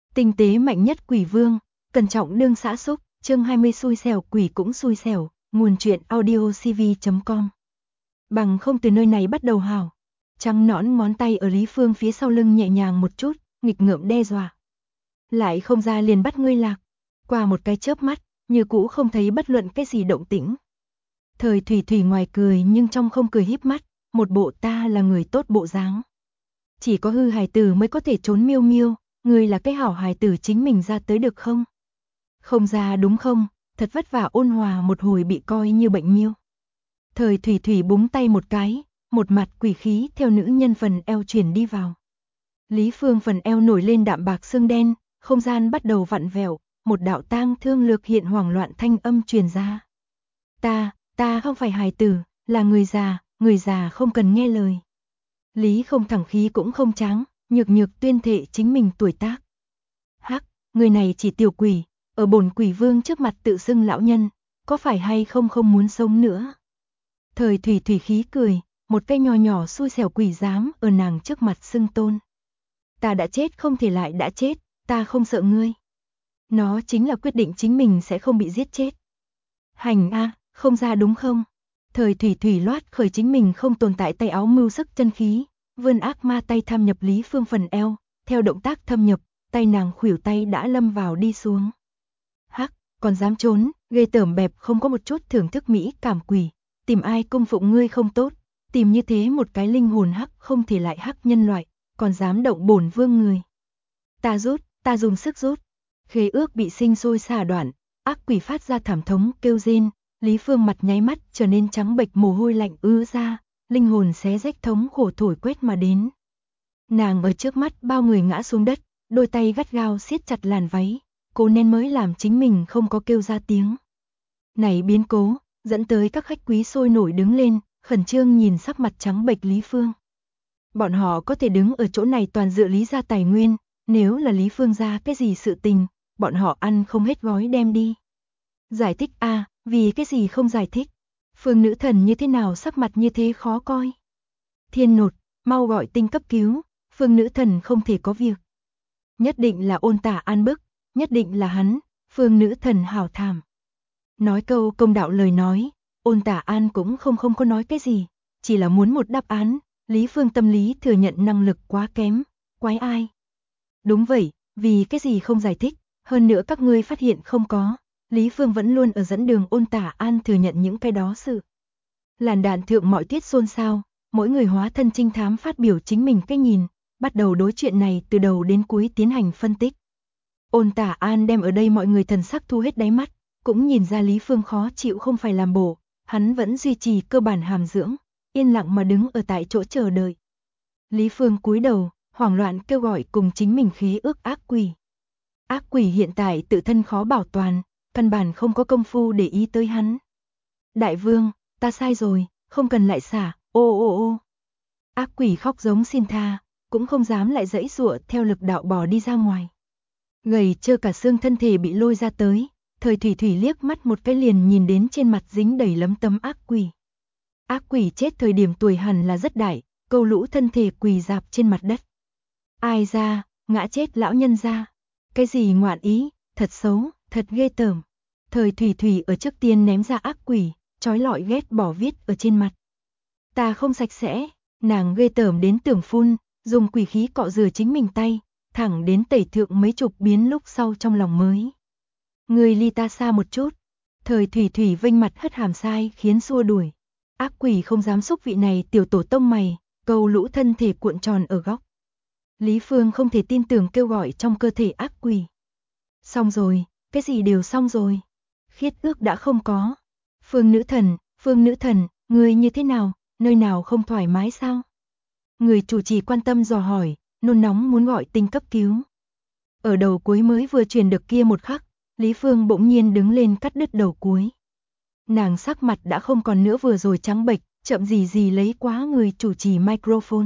Tinh tế mạnh nhất quỷ vương, cẩn trọng đương xã xúc, chương 20 xui xẻo quỷ cũng xui xẻo, nguồn truyện audiocv.com. Bằng không từ nơi này bắt đầu hào. Trắng nõn ngón tay ở Lý Phương phía sau lưng nhẹ nhàng một chút, nghịch ngợm đe dọa. Lại không ra liền bắt ngươi lạc. Qua một cái chớp mắt, như cũ không thấy bất luận cái gì động tĩnh. Thời Thủy Thủy ngoài cười nhưng trong không cười híp mắt, một bộ ta là người tốt bộ dáng. Chỉ có hư hài tử mới có thể trốn miêu miêu, ngươi là cái hảo hài tử chính mình ra tới được không? Không ra đúng không, thật vất vả ôn hòa một hồi bị coi như bệnh miêu. Thời Thủy Thủy búng tay một cái, một mặt quỷ khí theo nữ nhân phần eo chuyển đi vào. Lý Phương phần eo nổi lên đạm bạc xương đen, không gian bắt đầu vặn vẹo, một đạo tang thương lược hiện hoảng loạn thanh âm truyền ra. Ta không phải hài tử, là người già không cần nghe lời. Lý không thẳng khí cũng không tráng, nhược nhược tuyên thệ chính mình tuổi tác. Hắc, người này chỉ tiểu quỷ, ở bổn quỷ vương trước mặt tự xưng lão nhân, có phải hay không muốn sống nữa. Thời Thủy Thủy khí cười, một cái nho nhỏ xui xẻo quỷ dám ở nàng trước mặt xưng tôn. Ta đã chết không thể lại đã chết, ta không sợ ngươi. Nó chính là quyết định chính mình sẽ không bị giết chết. Hành a, không ra đúng không? Thời Thủy Thủy loát khởi chính mình không tồn tại tay áo mưu sức chân khí, vươn ác ma tay thâm nhập Lý Phương phần eo, theo động tác thâm nhập, tay nàng khuỷu tay đã lâm vào đi xuống. Hắc, còn dám trốn, ghê tởm bẹp không có một chút thưởng thức mỹ cảm quỷ, tìm ai cung phụng ngươi không tốt, tìm như thế một cái linh hồn hắc không thể lại hắc nhân loại, còn dám động bổn vương người. Ta dùng sức rút, khế ước bị sinh sôi xả đoạn, ác quỷ phát ra thảm thống kêu rên, Lý Phương mặt nháy mắt trở nên trắng bệch mồ hôi lạnh ứa ra, linh hồn xé rách thống khổ thổi quét mà đến. Nàng ở trước mắt bao người ngã xuống đất, đôi tay gắt gao siết chặt làn váy, cố nén mới làm chính mình không có kêu ra tiếng. Này biến cố, dẫn tới các khách quý sôi nổi đứng lên, khẩn trương nhìn sắc mặt trắng bệch Lý Phương. Bọn họ có thể đứng ở chỗ này toàn dựa Lý gia tài nguyên, nếu là Lý Phương ra cái gì sự tình, bọn họ ăn không hết gói đem đi. Giải thích a, vì cái gì không giải thích? Phương nữ thần như thế nào sắc mặt như thế khó coi? Thiên Nột, mau gọi tinh cấp cứu, Phương nữ thần không thể có việc. Nhất định là Ôn Tả An bức, nhất định là hắn, Phương nữ thần hảo thảm. Nói câu công đạo lời nói, Ôn Tả An cũng không có nói cái gì, chỉ là muốn một đáp án, Lý Phương tâm lý thừa nhận năng lực quá kém, quái ai? Đúng vậy, vì cái gì không giải thích, hơn nữa các ngươi phát hiện không có, Lý Phương vẫn luôn ở dẫn đường Ôn Tả An thừa nhận những cái đó sự. Làn đạn thượng mọi tiết xôn xao, mỗi người hóa thân trinh thám phát biểu chính mình cái nhìn, bắt đầu đối chuyện này từ đầu đến cuối tiến hành phân tích. Ôn Tả An đem ở đây mọi người thần sắc thu hết đáy mắt, cũng nhìn ra Lý Phương khó chịu không phải làm bổ, hắn vẫn duy trì cơ bản hàm dưỡng, yên lặng mà đứng ở tại chỗ chờ đợi. Lý Phương cúi đầu, hoảng loạn kêu gọi cùng chính mình khế ước ác quỷ. Ác quỷ hiện tại tự thân khó bảo toàn, căn bản không có công phu để ý tới hắn. Đại vương, ta sai rồi, không cần lại xả, ô. Ác quỷ khóc giống xin tha, cũng không dám lại giãy giụa theo lực đạo bò đi ra ngoài. Gầy trơ cả xương thân thể bị lôi ra tới, Thời Thủy Thủy liếc mắt một cái liền nhìn đến trên mặt dính đầy lấm tấm ác quỷ. Ác quỷ chết thời điểm tuổi hẳn là rất đại, câu lũ thân thể quỳ rạp trên mặt đất. Ai ra, ngã chết lão nhân ra. Cái gì ngoạn ý, thật xấu, thật ghê tởm. Thời Thủy Thủy ở trước tiên ném ra ác quỷ, trói lọi ghét bỏ viết ở trên mặt. Ta không sạch sẽ, nàng ghê tởm đến tưởng phun, dùng quỷ khí cọ rửa chính mình tay, thẳng đến tẩy thượng mấy chục biến lúc sau trong lòng mới. Người ly ta xa một chút. Thời Thủy Thủy vênh mặt hất hàm sai khiến xua đuổi. Ác quỷ không dám xúc vị này tiểu tổ tông mày, câu lũ thân thể cuộn tròn ở góc. Lý Phương không thể tin tưởng kêu gọi trong cơ thể ác quỷ. Xong rồi, cái gì đều xong rồi. Khiết ước đã không có. Phương nữ thần, người như thế nào, nơi nào không thoải mái sao? Người chủ trì quan tâm dò hỏi, nôn nóng muốn gọi tinh cấp cứu. Ở đầu cuối mới vừa truyền được kia một khắc, Lý Phương bỗng nhiên đứng lên cắt đứt đầu cuối. Nàng sắc mặt đã không còn nữa vừa rồi trắng bệch, chậm gì lấy quá người chủ trì microphone.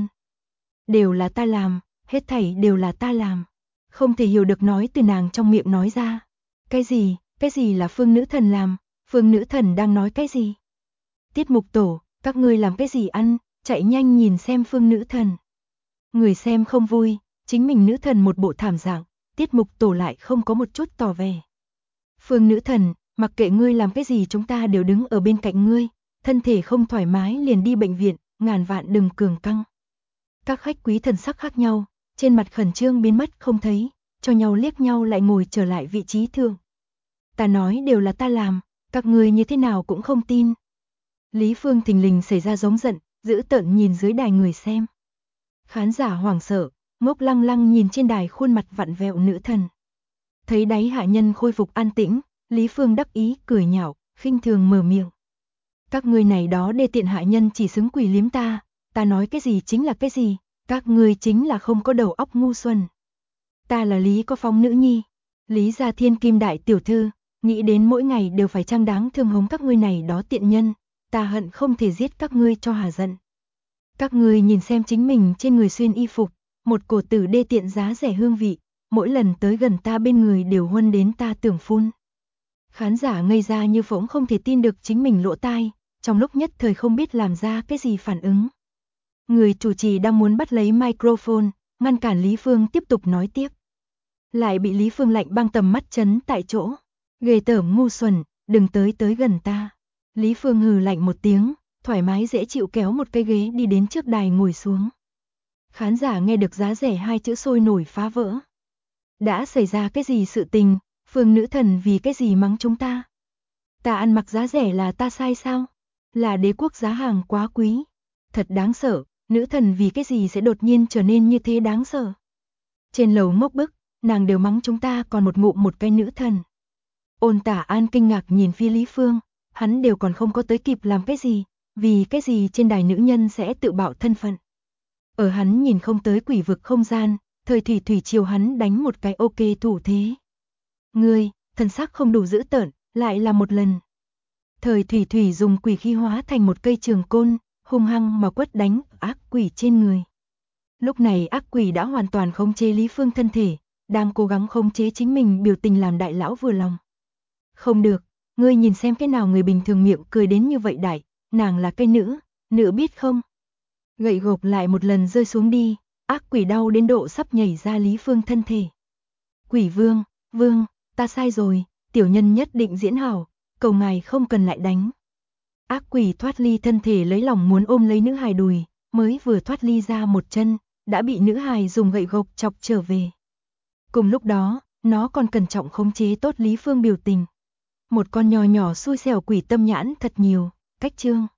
Đều là ta làm, hết thảy đều là ta làm. Không thể hiểu được nói từ nàng trong miệng nói ra. Cái gì là Phương nữ thần làm, Phương nữ thần đang nói cái gì? Tiết mục tổ, các ngươi làm cái gì ăn, chạy nhanh nhìn xem Phương nữ thần. Người xem không vui, chính mình nữ thần một bộ thảm dạng, Tiết Mục Tổ lại không có một chút tỏ vẻ. Phương nữ thần, mặc kệ ngươi làm cái gì chúng ta đều đứng ở bên cạnh ngươi, thân thể không thoải mái liền đi bệnh viện, ngàn vạn đừng cường căng. Các khách quý thần sắc khác nhau, trên mặt khẩn trương biến mất không thấy, cho nhau liếc nhau lại ngồi trở lại vị trí thường. Ta nói đều là ta làm, các ngươi như thế nào cũng không tin. Lý Phương thình lình xảy ra giống giận, dữ tợn nhìn dưới đài người xem. Khán giả hoảng sợ, ngốc lăng lăng nhìn trên đài khuôn mặt vặn vẹo nữ thần. Thấy đáy hạ nhân khôi phục an tĩnh, Lý Phương đắc ý cười nhạo, khinh thường mở miệng. Các ngươi này đó đê tiện hạ nhân chỉ xứng quỳ liếm ta nói cái gì chính là cái gì, các ngươi chính là không có đầu óc ngu xuẩn. Ta là Lý Có Phong nữ nhi, Lý gia thiên kim đại tiểu thư, nghĩ đến mỗi ngày đều phải trang đáng thương hống các ngươi này đó tiện nhân, ta hận không thể giết các ngươi cho hà giận. Các ngươi nhìn xem chính mình trên người xuyên y phục, một cổ tử đê tiện giá rẻ hương vị, mỗi lần tới gần ta bên người đều huân đến ta tưởng phun. Khán giả ngây ra như phỗng không thể tin được chính mình lỗ tai, trong lúc nhất thời không biết làm ra cái gì phản ứng. Người chủ trì đang muốn bắt lấy microphone, ngăn cản Lý Phương tiếp tục nói tiếp. Lại bị Lý Phương lạnh băng tầm mắt chấn tại chỗ. Ghê tởm ngu xuẩn, đừng tới gần ta. Lý Phương hừ lạnh một tiếng, thoải mái dễ chịu kéo một cái ghế đi đến trước đài ngồi xuống. Khán giả nghe được giá rẻ hai chữ sôi nổi phá vỡ. Đã xảy ra cái gì sự tình, Phương nữ thần vì cái gì mắng chúng ta? Ta ăn mặc giá rẻ là ta sai sao? Là đế quốc giá hàng quá quý. Thật đáng sợ, nữ thần vì cái gì sẽ đột nhiên trở nên như thế đáng sợ? Trên lầu ngốc bức, nàng đều mắng chúng ta còn một ngụm một cái nữ thần. Ôn Tả An kinh ngạc nhìn phía Lý Phương, hắn đều còn không có tới kịp làm cái gì, vì cái gì trên đài nữ nhân sẽ tự bạo thân phận. Ở hắn nhìn không tới quỷ vực không gian, Thời Thủy Thủy chiều hắn đánh một cái ok thủ thế. Ngươi, thần sắc không đủ dữ tợn, lại là một lần. Thời Thủy Thủy dùng quỷ khí hóa thành một cây trường côn, hung hăng mà quất đánh ác quỷ trên người. Lúc này ác quỷ đã hoàn toàn khống chế Lý Phương thân thể, đang cố gắng khống chế chính mình biểu tình làm đại lão vừa lòng. Không được, ngươi nhìn xem cái nào người bình thường miệng cười đến như vậy đại, nàng là cái nữ biết không? Gậy gộc lại một lần rơi xuống đi, ác quỷ đau đến độ sắp nhảy ra Lý Phương thân thể. Quỷ vương, ta sai rồi, tiểu nhân nhất định diễn hảo, cầu ngài không cần lại đánh. Ác quỷ thoát ly thân thể lấy lòng muốn ôm lấy nữ hài đùi, mới vừa thoát ly ra một chân, đã bị nữ hài dùng gậy gộc chọc trở về. Cùng lúc đó, nó còn cẩn trọng khống chế tốt Lý Phương biểu tình. Một con nho nhỏ xui xẻo quỷ tâm nhãn thật nhiều, cách chương.